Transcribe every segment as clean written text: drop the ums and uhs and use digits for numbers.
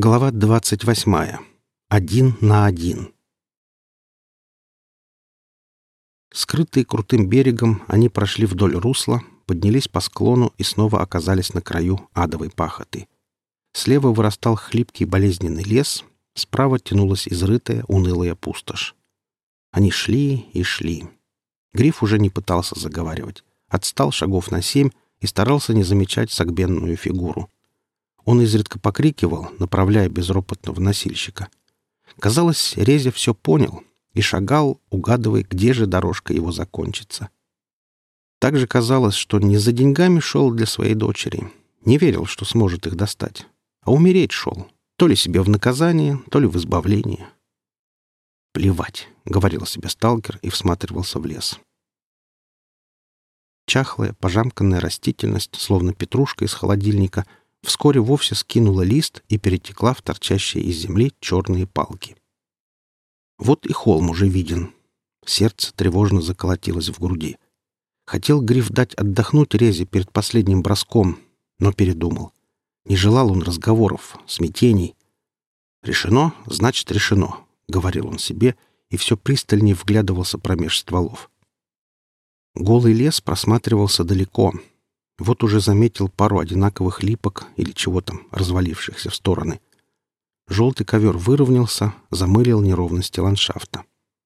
Глава 28. 1 на 1. Скрытые крутым берегом, они прошли вдоль русла, поднялись по склону и снова оказались на краю адовой пахоты. Слева вырастал хлипкий болезненный лес, справа тянулась изрытая, унылая пустошь. Они шли и шли. Гриф уже не пытался заговаривать. Отстал шагов на 7 и старался не замечать согбенную фигуру. Он изредка покрикивал, направляя безропотного носильщика. Казалось, Резя все понял и шагал, угадывая, где же дорожка его закончится. Также казалось, что не за деньгами шел для своей дочери, не верил, что сможет их достать, а умереть шел, то ли себе в наказание, то ли в избавление. «Плевать», — говорил себе сталкер и всматривался в лес. Чахлая, пожамканная растительность, словно петрушка из холодильника, вскоре вовсе скинула лист и перетекла в торчащие из земли черные палки. Вот и холм уже виден. Сердце тревожно заколотилось в груди. Хотел Гриф дать отдохнуть Резе перед последним броском, но передумал. Не желал он разговоров, смятений. «Решено, значит, решено», — говорил он себе, и все пристальнее вглядывался промеж стволов. Голый лес просматривался далеко. Вот уже заметил пару одинаковых липок или чего там, развалившихся в стороны. Желтый ковер выровнялся, замылил неровности ландшафта.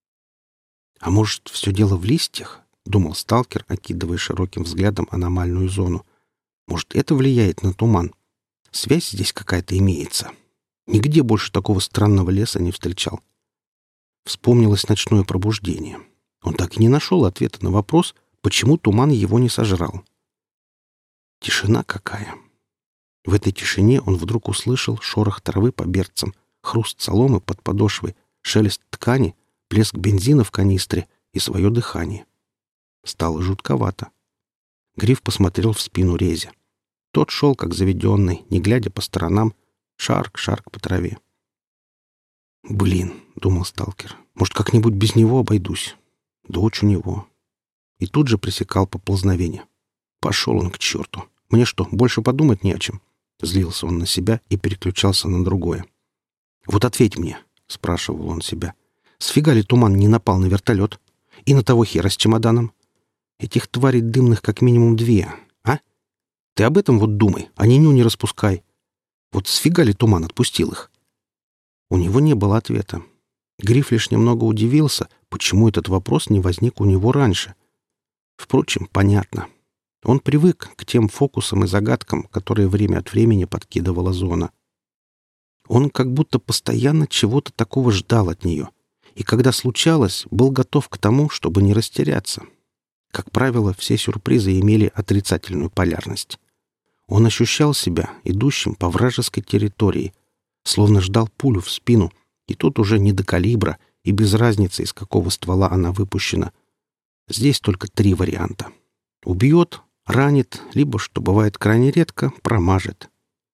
«А может, все дело в листьях?» — думал сталкер, окидывая широким взглядом аномальную зону. «Может, это влияет на туман? Связь здесь какая-то имеется. Нигде больше такого странного леса не встречал». Вспомнилось ночное пробуждение. Он так и не нашел ответа на вопрос, почему туман его не сожрал. Тишина какая! В этой тишине он вдруг услышал шорох травы по берцам, хруст соломы под подошвой, шелест ткани, плеск бензина в канистре и свое дыхание. Стало жутковато. Гриф посмотрел в спину Резе. Тот шел, как заведенный, не глядя по сторонам, шарк по траве. «Блин», — думал сталкер, — «может, как-нибудь без него обойдусь? Дочь у него». И тут же пресекал поползновение. Пошел он к черту. Мне что, больше подумать не о чем? Злился он на себя и переключался на другое. «Вот ответь мне», — спрашивал он себя, — «сфига ли туман не напал на вертолет? И на того хера с чемоданом? Этих тварей дымных как минимум 2, а? Ты об этом вот думай, а нюню не распускай. Вот сфига ли туман отпустил их?» У него не было ответа. Гриф лишь немного удивился, почему этот вопрос не возник у него раньше. Впрочем, понятно. Он привык к тем фокусам и загадкам, которые время от времени подкидывала зона. Он как будто постоянно чего-то такого ждал от нее, и когда случалось, был готов к тому, чтобы не растеряться. Как правило, все сюрпризы имели отрицательную полярность. Он ощущал себя идущим по вражеской территории, словно ждал пулю в спину, и тут уже не до калибра, и без разницы, из какого ствола она выпущена. Здесь только 3 варианта. Убьет, ранит, либо, что бывает крайне редко, промажет.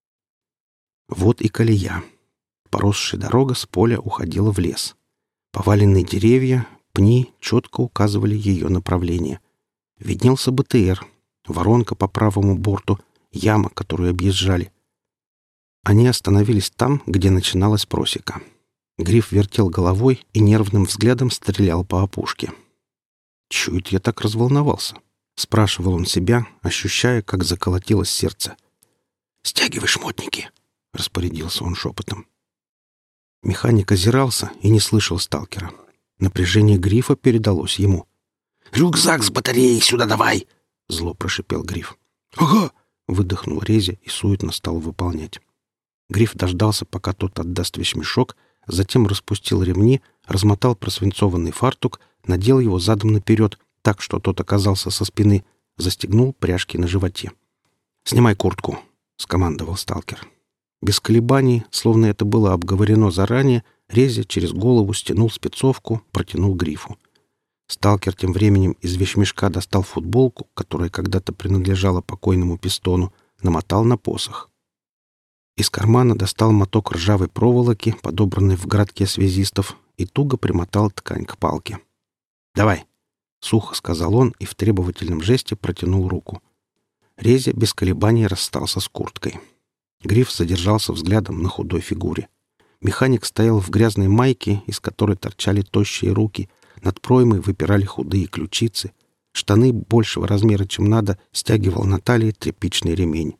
Вот и колея. Поросшая дорога с поля уходила в лес. Поваленные деревья, пни четко указывали ее направление. Виднелся БТР, воронка по правому борту, яма, которую объезжали. Они остановились там, где начиналась просека. Гриф вертел головой и нервным взглядом стрелял по опушке. «Чё это я так разволновался?» — спрашивал он себя, ощущая, как заколотилось сердце. «Стягивай шмотники!» — распорядился он шепотом. Механик озирался и не слышал сталкера. Напряжение Грифа передалось ему. «Рюкзак с батареей сюда давай!» — зло прошипел Гриф. «Ага!» — выдохнул Резя и суетно стал выполнять. Гриф дождался, пока тот отдаст вещмешок, затем распустил ремни, размотал просвинцованный фартук, надел его задом наперед, так, что тот оказался со спины, застегнул пряжки на животе. «Снимай куртку», — скомандовал сталкер. Без колебаний, словно это было обговорено заранее, Резя через голову стянул спецовку, протянул Грифу. Сталкер тем временем из вещмешка достал футболку, которая когда-то принадлежала покойному пистону, намотал на посох. Из кармана достал моток ржавой проволоки, подобранной в городке связистов, и туго примотал ткань к палке. «Давай!» — сухо сказал он и в требовательном жесте протянул руку. Резя без колебаний расстался с курткой. Гриф задержался взглядом на худой фигуре. Механик стоял в грязной майке, из которой торчали тощие руки, над проймой выпирали худые ключицы. Штаны большего размера, чем надо, стягивал на талии тряпичный ремень.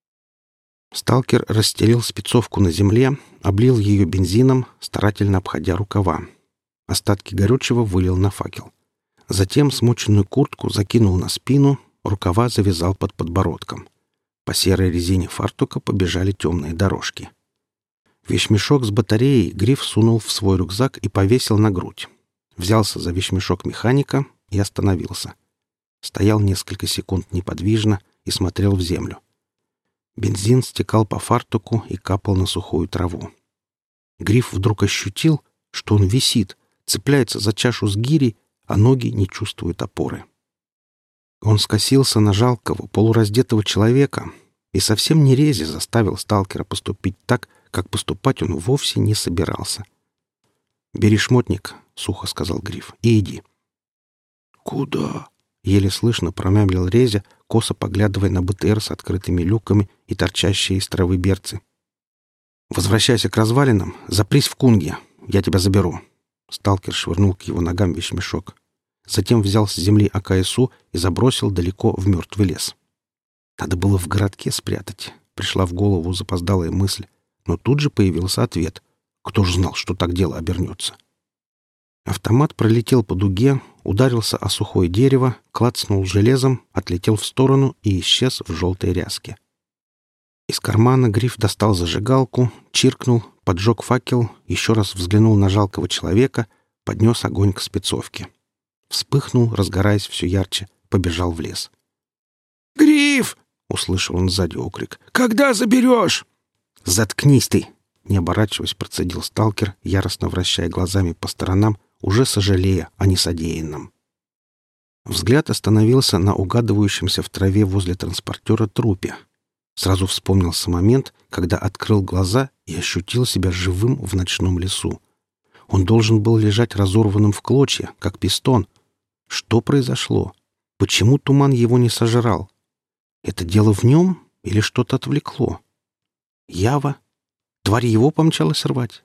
Сталкер расстелил спецовку на земле, облил ее бензином, старательно обходя рукава. Остатки горючего вылил на факел. Затем смоченную куртку закинул на спину, рукава завязал под подбородком. По серой резине фартука побежали темные дорожки. Вещмешок с батареей Гриф сунул в свой рюкзак и повесил на грудь. Взялся за вещмешок механика и остановился. Стоял несколько секунд неподвижно и смотрел в землю. Бензин стекал по фартуку и капал на сухую траву. Гриф вдруг ощутил, что он висит, цепляется за чашу с гири, а ноги не чувствуют опоры. Он скосился на жалкого, полураздетого человека и совсем не рези заставил сталкера поступить так, как поступать он вовсе не собирался. «Бери шмотник», — сухо сказал Гриф, — «и иди». «Куда?» — еле слышно промямлил Резя, косо поглядывая на БТР с открытыми люками и торчащие из травы берцы. «Возвращайся к развалинам, запрись в кунге, я тебя заберу». Сталкер швырнул к его ногам вещмешок. Затем взял с земли АКСУ и забросил далеко в мертвый лес. Надо было в городке спрятать. Пришла в голову запоздалая мысль, но тут же появился ответ. Кто ж знал, что так дело обернется? Автомат пролетел по дуге, ударился о сухое дерево, клацнул железом, отлетел в сторону и исчез в желтой ряске. Из кармана Гриф достал зажигалку, чиркнул, поджег факел, еще раз взглянул на жалкого человека, поднес огонь к спецовке. Вспыхнул, разгораясь все ярче, побежал в лес. «Гриф!» — услышал он сзади окрик. «Когда заберешь?» «Заткнись ты!» — не оборачиваясь, процедил сталкер, яростно вращая глазами по сторонам, уже сожалея о несодеянном. Взгляд остановился на угадывающемся в траве возле транспортера трупе. Сразу вспомнился момент, когда открыл глаза и ощутил себя живым в ночном лесу. Он должен был лежать разорванным в клочья, как пистон. Что произошло? Почему туман его не сожрал? Это дело в нем или что-то отвлекло? Ява? Тварь его помчалась рвать?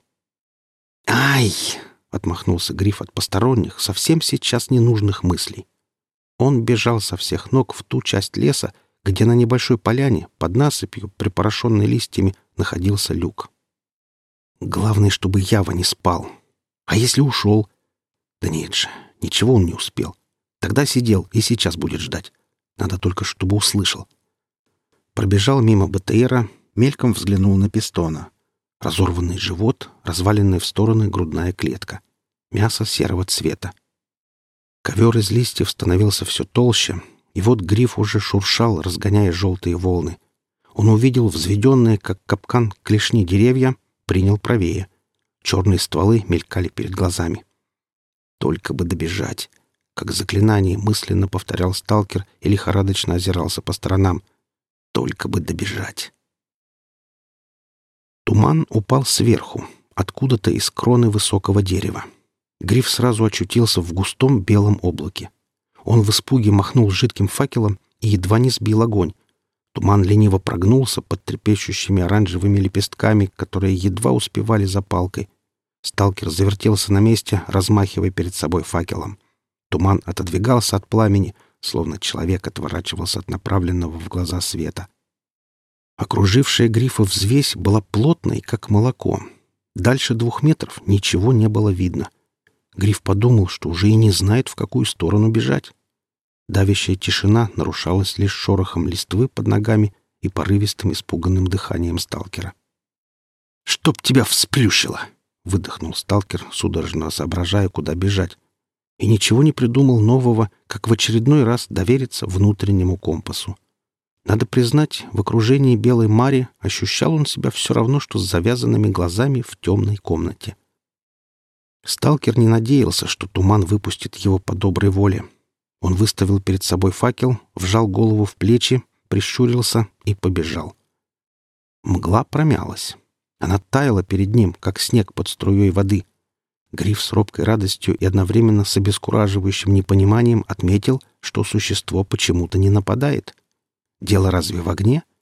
«Ай!» — отмахнулся Гриф от посторонних, совсем сейчас ненужных мыслей. Он бежал со всех ног в ту часть леса, где на небольшой поляне, под насыпью, припорошенной листьями, находился люк. Главное, чтобы Ява не спал. А если ушел? Да нет же, ничего он не успел. Тогда сидел и сейчас будет ждать. Надо только, чтобы услышал. Пробежал мимо БТРа, мельком взглянул на пистона. Разорванный живот, разваленная в стороны грудная клетка. Мясо серого цвета. Ковер из листьев становился все толще, и вот Гриф уже шуршал, разгоняя желтые волны. Он увидел взведенные, как капкан, клешни деревья, принял правее. Черные стволы мелькали перед глазами. Только бы добежать. Как заклинание мысленно повторял сталкер и лихорадочно озирался по сторонам. Только бы добежать. Туман упал сверху, откуда-то из кроны высокого дерева. Гриф сразу очутился в густом белом облаке. Он в испуге махнул жидким факелом и едва не сбил огонь. Туман лениво прогнулся под трепещущими оранжевыми лепестками, которые едва успевали за палкой. Сталкер завертелся на месте, размахивая перед собой факелом. Туман отодвигался от пламени, словно человек отворачивался от направленного в глаза света. Окружившая Грифа взвесь была плотной, как молоко. Дальше 2 метров ничего не было видно. Гриф подумал, что уже и не знает, в какую сторону бежать. Давящая тишина нарушалась лишь шорохом листвы под ногами и порывистым испуганным дыханием сталкера. «Чтоб тебя всплющило!» — выдохнул сталкер, судорожно соображая, куда бежать. И ничего не придумал нового, как в очередной раз довериться внутреннему компасу. Надо признать, в окружении белой мари ощущал он себя все равно, что с завязанными глазами в темной комнате. Сталкер не надеялся, что туман выпустит его по доброй воле. Он выставил перед собой факел, вжал голову в плечи, прищурился и побежал. Мгла промялась. Она таяла перед ним, как снег под струей воды. Гриф с робкой радостью и одновременно с обескураживающим непониманием отметил, что существо почему-то не нападает. Дело разве в огне?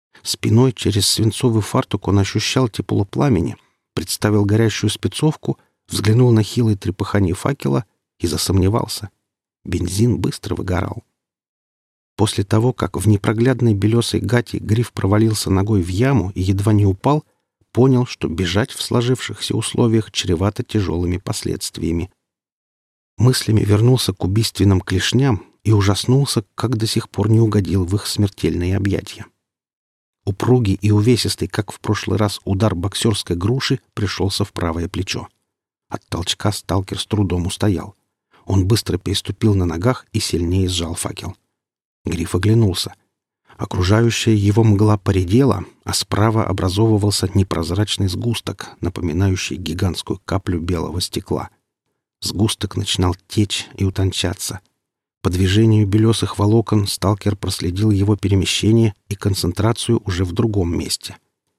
Спиной через свинцовый фартук он ощущал тепло пламени, представил горящую спецовку, взглянул на хилое трепыхание факела и засомневался. Бензин быстро выгорал. После того, как в непроглядной белесой гате Гриф провалился ногой в яму и едва не упал, понял, что бежать в сложившихся условиях чревато тяжелыми последствиями. Мыслями вернулся к убийственным клешням и ужаснулся, как до сих пор не угодил в их смертельные объятия. Упругий и увесистый, как в прошлый раз, удар боксерской груши пришелся в правое плечо. От толчка сталкер с трудом устоял. Он быстро переступил на ногах и сильнее сжал факел. Гриф оглянулся. Окружающая его мгла поредела, а справа образовывался непрозрачный сгусток, напоминающий гигантскую каплю белого стекла. Сгусток начинал течь и утончаться. По движению белесых волокон сталкер проследил его перемещение и концентрацию уже в другом месте.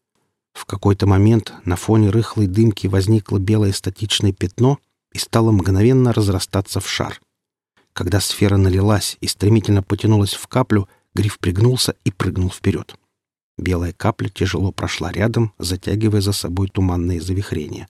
В какой-то момент на фоне рыхлой дымки возникло белое статичное пятно и стало мгновенно разрастаться в шар. Когда сфера налилась и стремительно потянулась в каплю, Гриф пригнулся и прыгнул вперед. Белая капля тяжело прошла рядом, затягивая за собой туманные завихрения.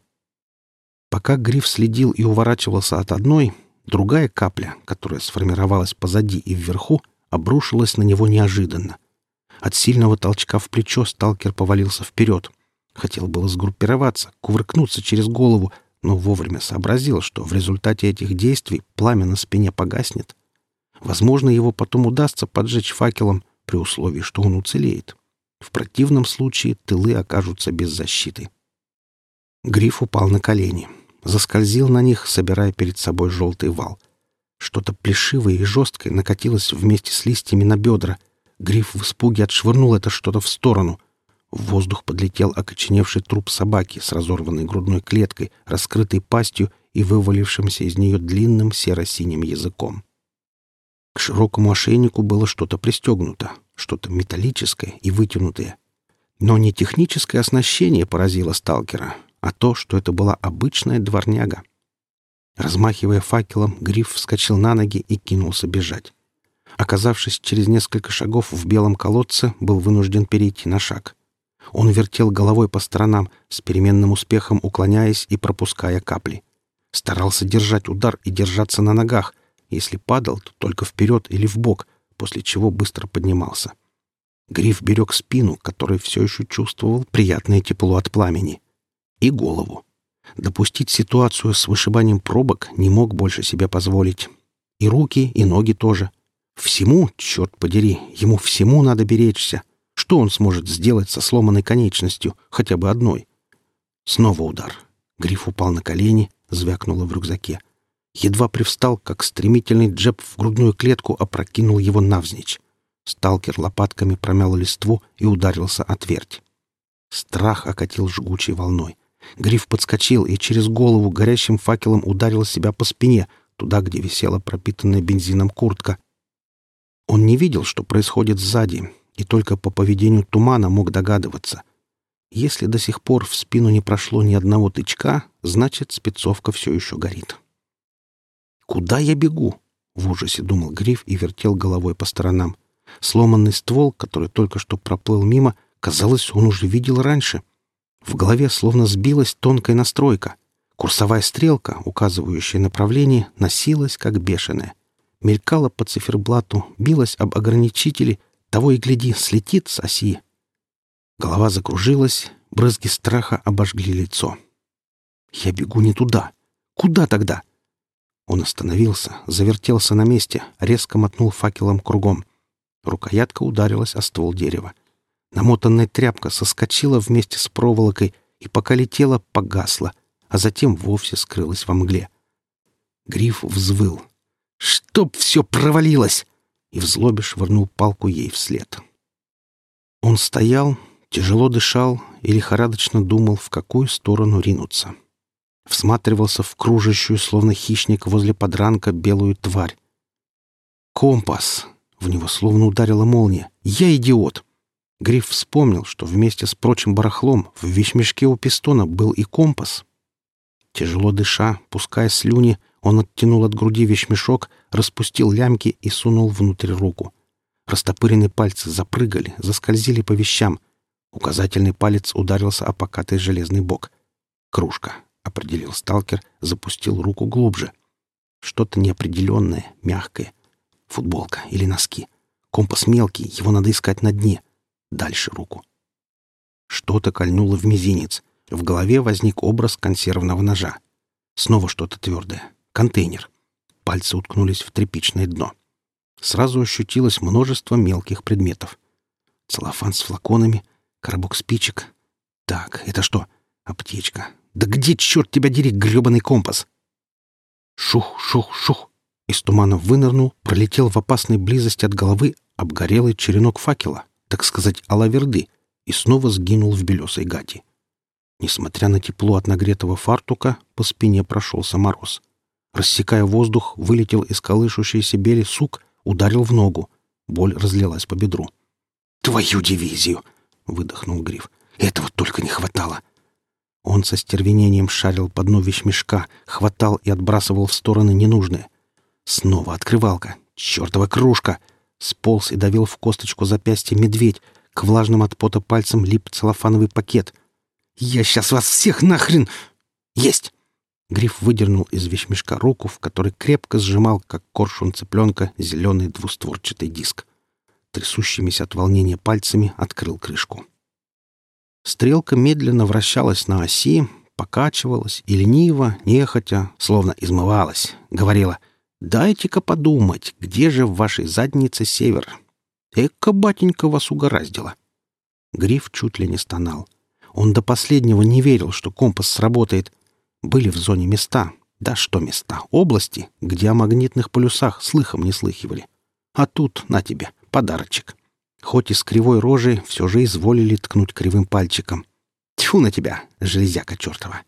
Пока Гриф следил и уворачивался от одной, другая капля, которая сформировалась позади и вверху, обрушилась на него неожиданно. От сильного толчка в плечо сталкер повалился вперед. Хотел было сгруппироваться, кувыркнуться через голову, но вовремя сообразил, что в результате этих действий пламя на спине погаснет. Возможно, его потом удастся поджечь факелом при условии, что он уцелеет. В противном случае тылы окажутся без защиты. Гриф упал на колени. Заскользил на них, собирая перед собой желтый вал. Что-то плешивое и жесткое накатилось вместе с листьями на бедра. Гриф в испуге отшвырнул это что-то в сторону. В воздух подлетел окоченевший труп собаки с разорванной грудной клеткой, раскрытой пастью и вывалившимся из нее длинным серо-синим языком. К широкому ошейнику было что-то пристегнуто, что-то металлическое и вытянутое. Но не техническое оснащение поразило сталкера, а то, что это была обычная дворняга. Размахивая факелом, Гриф вскочил на ноги и кинулся бежать. Оказавшись через несколько шагов в белом колодце, был вынужден перейти на шаг. Он вертел головой по сторонам, с переменным успехом уклоняясь и пропуская капли. Старался держать удар и держаться на ногах. Если падал, то только вперед или вбок, после чего быстро поднимался. Гриф берег спину, которая все еще чувствовал приятное тепло от пламени. И голову. Допустить ситуацию с вышибанием пробок не мог больше себе позволить. И руки, и ноги тоже. Всему, черт подери, ему всему надо беречься. Что он сможет сделать со сломанной конечностью, хотя бы одной? Снова удар. Гриф упал на колени, звякнуло в рюкзаке. Едва привстал, как стремительный джеб в грудную клетку опрокинул его навзничь. Сталкер лопатками промял листву и ударился о твердь. Страх окатил жгучей волной. Гриф подскочил и через голову горящим факелом ударил себя по спине, туда, где висела пропитанная бензином куртка. Он не видел, что происходит сзади, и только по поведению тумана мог догадываться. Если до сих пор в спину не прошло ни одного тычка, значит, спецовка все еще горит. «Куда я бегу?» — в ужасе думал Гриф и вертел головой по сторонам. Сломанный ствол, который только что проплыл мимо, казалось, он уже видел раньше. В голове словно сбилась тонкая настройка. Курсовая стрелка, указывающая направление, носилась как бешеная. Мелькала по циферблату, билась об ограничители, того и гляди, слетит с оси. Голова закружилась, брызги страха обожгли лицо. «Я бегу не туда. Куда тогда?» Он остановился, завертелся на месте, резко мотнул факелом кругом. Рукоятка ударилась о ствол дерева. Намотанная тряпка соскочила вместе с проволокой и, пока летела, погасла, а затем вовсе скрылась во мгле. Гриф взвыл. «Чтоб все провалилось!» и в злобе швырнул палку ей вслед. Он стоял, тяжело дышал и лихорадочно думал, в какую сторону ринуться. Всматривался в кружащую, словно хищник возле подранка, белую тварь. «Компас!» — в него словно ударила молния. «Я идиот!» Гриф вспомнил, что вместе с прочим барахлом в вещмешке у пистона был и компас. Тяжело дыша, пуская слюни, он оттянул от груди вещмешок, распустил лямки и сунул внутрь руку. Растопыренные пальцы запрыгали, заскользили по вещам. Указательный палец ударился о покатый железный бок. «Кружка», — определил сталкер, запустил руку глубже. Что-то неопределенное, мягкое. Футболка или носки. Компас мелкий, его надо искать на дне. Дальше руку. Что-то кольнуло в мизинец. В голове возник образ консервного ножа. Снова что-то твердое. Контейнер. Пальцы уткнулись в тряпичное дно. Сразу ощутилось множество мелких предметов. Целлофан с флаконами, коробок спичек. Так, это что? Аптечка. Да где, черт тебя дери, гребаный компас? Шух, шух, шух. Из тумана вынырнул, пролетел в опасной близости от головы обгорелый черенок факела, так сказать, алаверды, и снова сгинул в белесой гати. Несмотря на тепло от нагретого фартука, по спине прошелся мороз. Рассекая воздух, вылетел из колышущейся бели сук, ударил в ногу. Боль разлилась по бедру. «Твою дивизию!» — выдохнул Гриф. «Этого только не хватало!» Он со стервенением шарил по дну вещмешка, хватал и отбрасывал в стороны ненужное. Снова открывалка. Чёртова кружка! Сполз и давил в косточку запястья медведь. К влажным от пота пальцам лип целлофановый пакет. «Я сейчас вас всех нахрен!» «Есть!» Гриф выдернул из вещмешка руку, в которой крепко сжимал, как коршун цыпленка, зеленый двустворчатый диск. Трясущимися от волнения пальцами открыл крышку. Стрелка медленно вращалась на оси, покачивалась и лениво, нехотя, словно измывалась, говорила: «Дайте-ка подумать, где же в вашей заднице север? Эка, батенька, вас угораздило!» Гриф чуть ли не стонал. Он до последнего не верил, что компас сработает. Были в зоне места, да что места, области, где о магнитных полюсах слыхом не слыхивали. А тут, на тебе, подарочек. Хоть и с кривой рожей, все же изволили ткнуть кривым пальчиком. Тьфу на тебя, железяка чертова!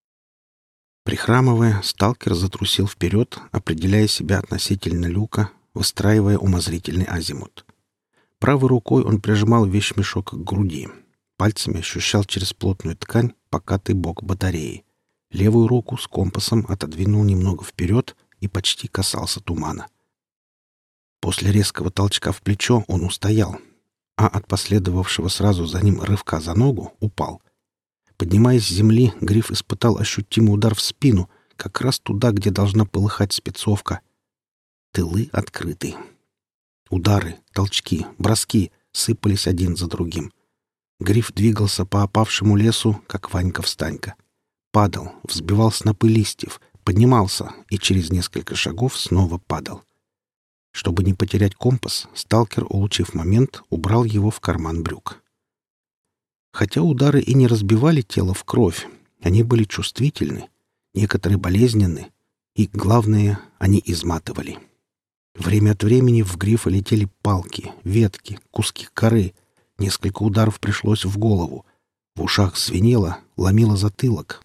Прихрамывая, сталкер затрусил вперед, определяя себя относительно люка, выстраивая умозрительный азимут. Правой рукой он прижимал вещмешок к груди. Пальцами ощущал через плотную ткань покатый бок батареи. Левую руку с компасом отодвинул немного вперед и почти касался тумана. После резкого толчка в плечо он устоял, а от последовавшего сразу за ним рывка за ногу упал. Поднимаясь с земли, Гриф испытал ощутимый удар в спину, как раз туда, где должна полыхать спецовка. Тылы открыты. Удары, толчки, броски сыпались один за другим. Гриф двигался по опавшему лесу, как Ванька-встанька. Падал, взбивал снопы листьев, поднимался и через несколько шагов снова падал. Чтобы не потерять компас, сталкер, улучив момент, убрал его в карман брюк. Хотя удары и не разбивали тело в кровь, они были чувствительны, некоторые болезненны, и, главное, они изматывали. Время от времени в Грифа летели палки, ветки, куски коры. Несколько ударов пришлось в голову. В ушах звенело, ломило затылок.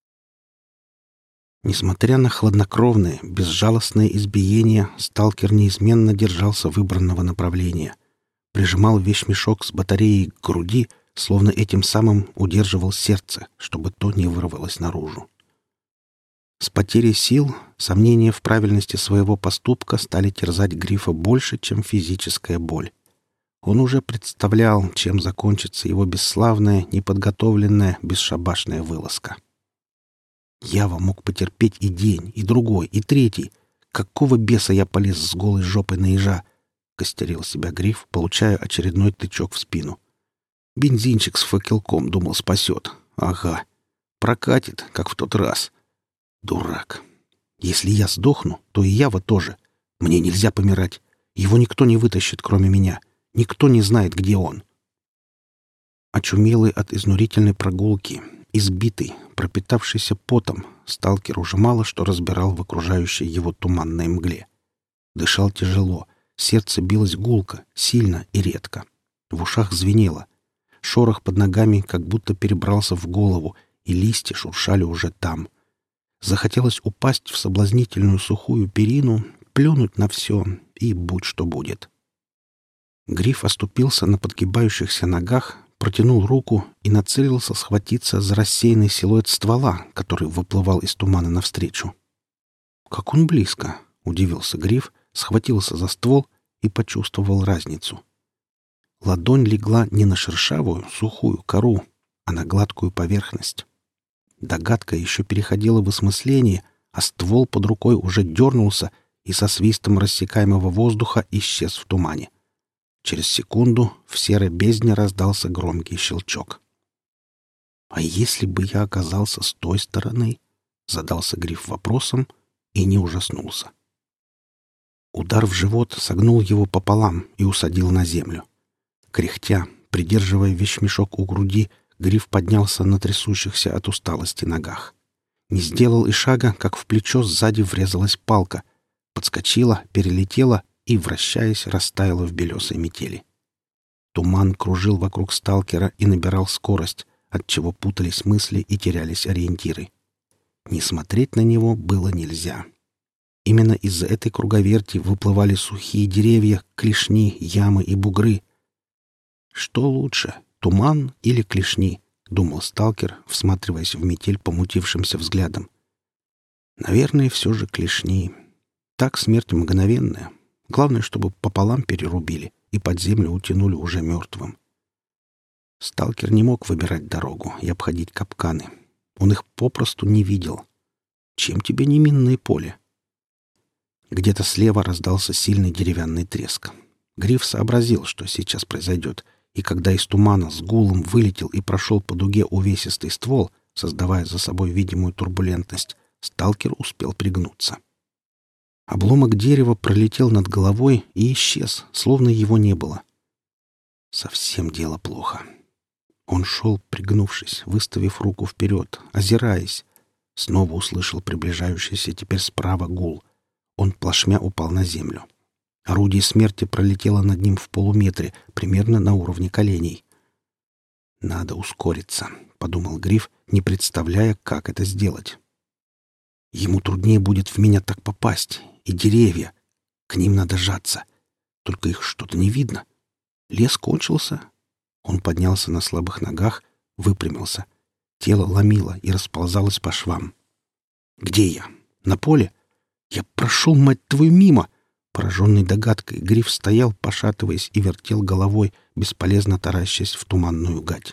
Несмотря на хладнокровное, безжалостное избиение, сталкер неизменно держался выбранного направления. Прижимал вещмешок с батареей к груди, словно этим самым удерживал сердце, чтобы то не вырвалось наружу. С потерей сил сомнения в правильности своего поступка стали терзать Грифа больше, чем физическая боль. Он уже представлял, чем закончится его бесславная, неподготовленная, бесшабашная вылазка. Ява мог потерпеть и день, и другой, и третий. Какого беса я полез с голой жопой на ежа? Костерил себя Гриф, получая очередной тычок в спину. Бензинчик с факелком, думал, спасет. Ага. Прокатит, как в тот раз. Дурак. Если я сдохну, то и Ява тоже. Мне нельзя помирать. Его никто не вытащит, кроме меня. Никто не знает, где он. Очумелый от изнурительной прогулки, избитый, пропитавшийся потом, сталкер уже мало что разбирал в окружающей его туманной мгле. Дышал тяжело, сердце билось гулко, сильно и редко. В ушах звенело. Шорох под ногами как будто перебрался в голову, и листья шуршали уже там. Захотелось упасть в соблазнительную сухую перину, плюнуть на все и будь что будет. Гриф оступился на подгибающихся ногах, протянул руку и нацелился схватиться за рассеянный силуэт ствола, который выплывал из тумана навстречу. «Как он близко!» — удивился Гриф, схватился за ствол и почувствовал разницу. Ладонь легла не на шершавую, сухую кору, а на гладкую поверхность. Догадка еще переходила в осмысление, а ствол под рукой уже дернулся и со свистом рассекаемого воздуха исчез в тумане. Через секунду в серой бездне раздался громкий щелчок. «А если бы я оказался с той стороны?» — задался Гриф вопросом и не ужаснулся. Удар в живот согнул его пополам и усадил на землю. Кряхтя, придерживая вещмешок у груди, Гриф поднялся на трясущихся от усталости ногах. Не сделал и шага, как в плечо сзади врезалась палка. Подскочила, перелетела и, вращаясь, растаяла в белесой метели. Туман кружил вокруг сталкера и набирал скорость, отчего путались мысли и терялись ориентиры. Не смотреть на него было нельзя. Именно из-за этой круговерти выплывали сухие деревья, клешни, ямы и бугры. «Что лучше, туман или клешни?» — думал сталкер, всматриваясь в метель помутившимся взглядом. «Наверное, все же клешни. Так смерть мгновенная. Главное, чтобы пополам перерубили и под землю утянули уже мертвым». Сталкер не мог выбирать дорогу и обходить капканы. Он их попросту не видел. Чем тебе не минное поле? Где-то слева раздался сильный деревянный треск. Гриф сообразил, что сейчас произойдет, и когда из тумана с гулом вылетел и прошел по дуге увесистый ствол, создавая за собой видимую турбулентность, сталкер успел пригнуться. Обломок дерева пролетел над головой и исчез, словно его не было. Совсем дело плохо. Он шел, пригнувшись, выставив руку вперед, озираясь. Снова услышал приближающийся теперь справа гул. Он плашмя упал на землю. Орудие смерти пролетело над ним в полуметре, примерно на уровне коленей. «Надо ускориться», — подумал Гриф, не представляя, как это сделать. «Ему труднее будет в меня так попасть. И деревья. К ним надо жаться. Только их что-то не видно. Лес кончился». Он поднялся на слабых ногах, выпрямился. Тело ломило и расползалось по швам. «Где я? На поле? Я прошел, мать твою, мимо!» Пораженный догадкой, Гриф стоял, пошатываясь, и вертел головой, бесполезно таращась в туманную гать.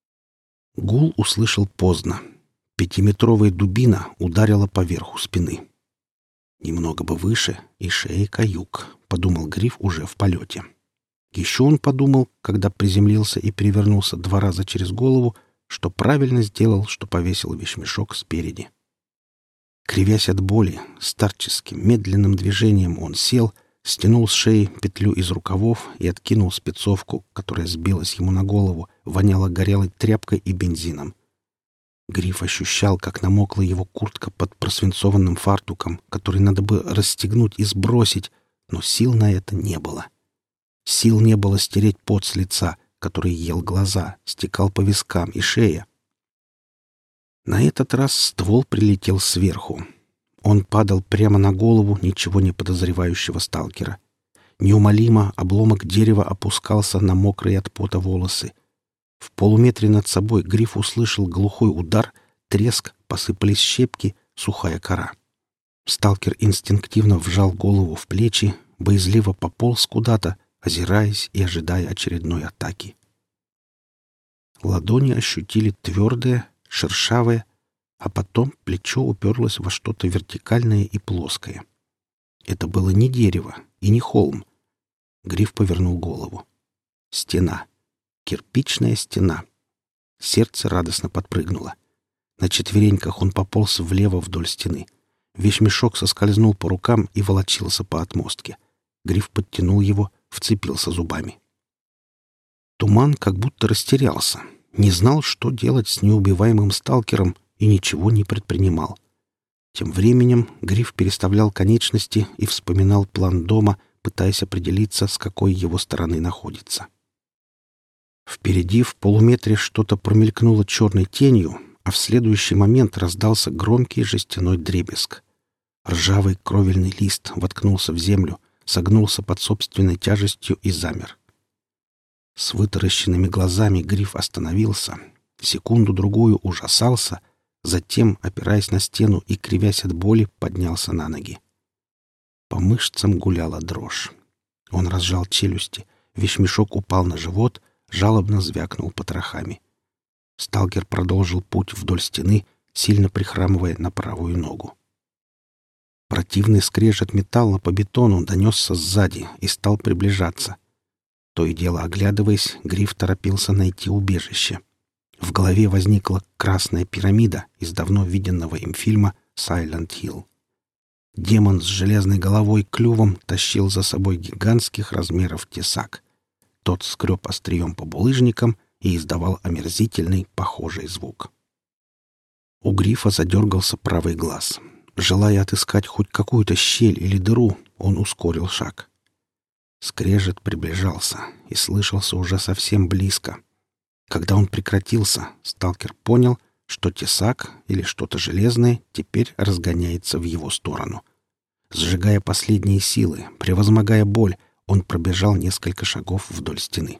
Гул услышал поздно. 5-метровая дубина ударила поверху спины. «Немного бы выше, и шея каюк», — подумал Гриф уже в полете. Еще он подумал, когда приземлился и перевернулся 2 раза через голову, что правильно сделал, что повесил вещмешок спереди. Кривясь от боли, старческим, медленным движением он сел, стянул с шеи петлю из рукавов и откинул спецовку, которая сбилась ему на голову, воняла горелой тряпкой и бензином. Гриф ощущал, как намокла его куртка под просвинцованным фартуком, который надо бы расстегнуть и сбросить, но сил на это не было. Сил не было стереть пот с лица, который ел глаза, стекал по вискам и шее. На этот раз ствол прилетел сверху. Он падал прямо на голову ничего не подозревающего сталкера. Неумолимо обломок дерева опускался на мокрые от пота волосы. В полуметре над собой Гриф услышал глухой удар, треск, посыпались щепки, сухая кора. Сталкер инстинктивно вжал голову в плечи, боязливо пополз куда-то, озираясь и ожидая очередной атаки. Ладони ощутили твердое, шершавое, а потом плечо уперлось во что-то вертикальное и плоское. Это было не дерево и не холм. Гриф повернул голову. Стена. Кирпичная стена. Сердце радостно подпрыгнуло. На четвереньках он пополз влево вдоль стены. Вещмешок соскользнул по рукам и волочился по отмостке. Гриф подтянул его, вцепился зубами. Туман как будто растерялся, не знал, что делать с неубиваемым сталкером, и ничего не предпринимал. Тем временем Гриф переставлял конечности и вспоминал план дома, пытаясь определиться, с какой его стороны находится. Впереди в полуметре что-то промелькнуло черной тенью, а в следующий момент раздался громкий жестяной дребезг. Ржавый кровельный лист воткнулся в землю, согнулся под собственной тяжестью и замер. С вытаращенными глазами Гриф остановился, секунду-другую ужасался, затем, опираясь на стену и кривясь от боли, поднялся на ноги. По мышцам гуляла дрожь. Он разжал челюсти. Вещмешок упал на живот, жалобно звякнул потрохами. Сталкер продолжил путь вдоль стены, сильно прихрамывая на правую ногу. Противный скрежет металла по бетону донесся сзади и стал приближаться. То и дело оглядываясь, Гриф торопился найти убежище. В голове возникла красная пирамида из давно виденного им фильма «Silent Hill». Демон с железной головой клювом тащил за собой гигантских размеров тесак. Тот скреб острием по булыжникам и издавал омерзительный, похожий звук. У Грифа задергался правый глаз. Желая отыскать хоть какую-то щель или дыру, он ускорил шаг. Скрежет приближался и слышался уже совсем близко. Когда он прекратился, сталкер понял, что тесак или что-то железное теперь разгоняется в его сторону. Сжигая последние силы, превозмогая боль, он пробежал несколько шагов вдоль стены.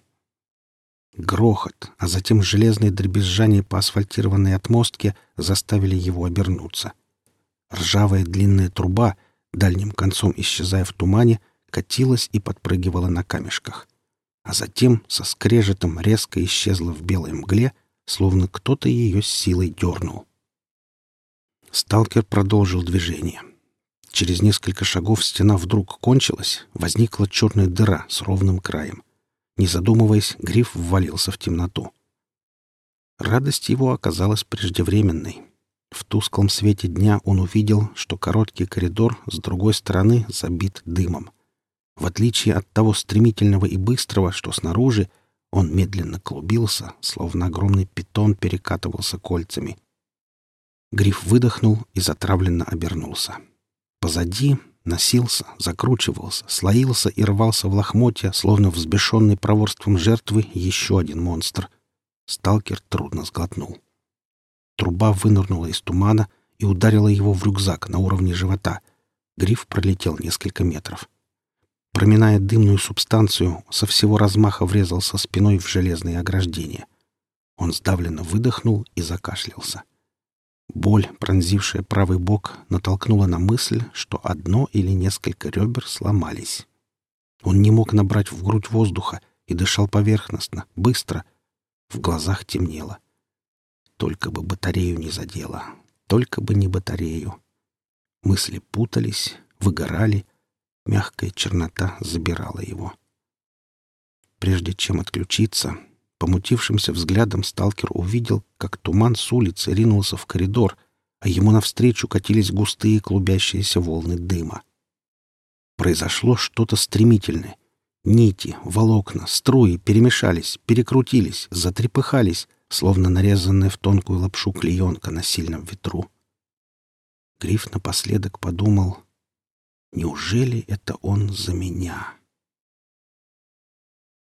Грохот, а затем железное дребезжание по асфальтированной отмостке заставили его обернуться. Ржавая длинная труба, дальним концом исчезая в тумане, катилась и подпрыгивала на камешках. А затем со скрежетом резко исчезла в белой мгле, словно кто-то ее с силой дернул. Сталкер продолжил движение. Через несколько шагов стена вдруг кончилась, возникла черная дыра с ровным краем. Не задумываясь, Гриф ввалился в темноту. Радость его оказалась преждевременной. В тусклом свете дня он увидел, что короткий коридор с другой стороны забит дымом. В отличие от того стремительного и быстрого, что снаружи, он медленно клубился, словно огромный питон перекатывался кольцами. Гриф выдохнул и затравленно обернулся. Позади носился, закручивался, слоился и рвался в лохмотья, словно взбешенный проворством жертвы, еще один монстр. Сталкер трудно сглотнул. Труба вынырнула из тумана и ударила его в рюкзак на уровне живота. Гриф пролетел несколько метров. Проминая дымную субстанцию, со всего размаха врезался спиной в железные ограждения. Он сдавленно выдохнул и закашлялся. Боль, пронзившая правый бок, натолкнула на мысль, что одно или несколько ребер сломались. Он не мог набрать в грудь воздуха и дышал поверхностно, быстро. В глазах темнело. Только бы батарею не задело. Только бы не батарею. Мысли путались, выгорали. Мягкая чернота забирала его. Прежде чем отключиться, помутившимся взглядом сталкер увидел, как туман с улицы ринулся в коридор, а ему навстречу катились густые клубящиеся волны дыма. Произошло что-то стремительное. Нити, волокна, струи перемешались, перекрутились, затрепыхались, словно нарезанная в тонкую лапшу клеенка на сильном ветру. Гриф напоследок подумал: неужели это он за меня?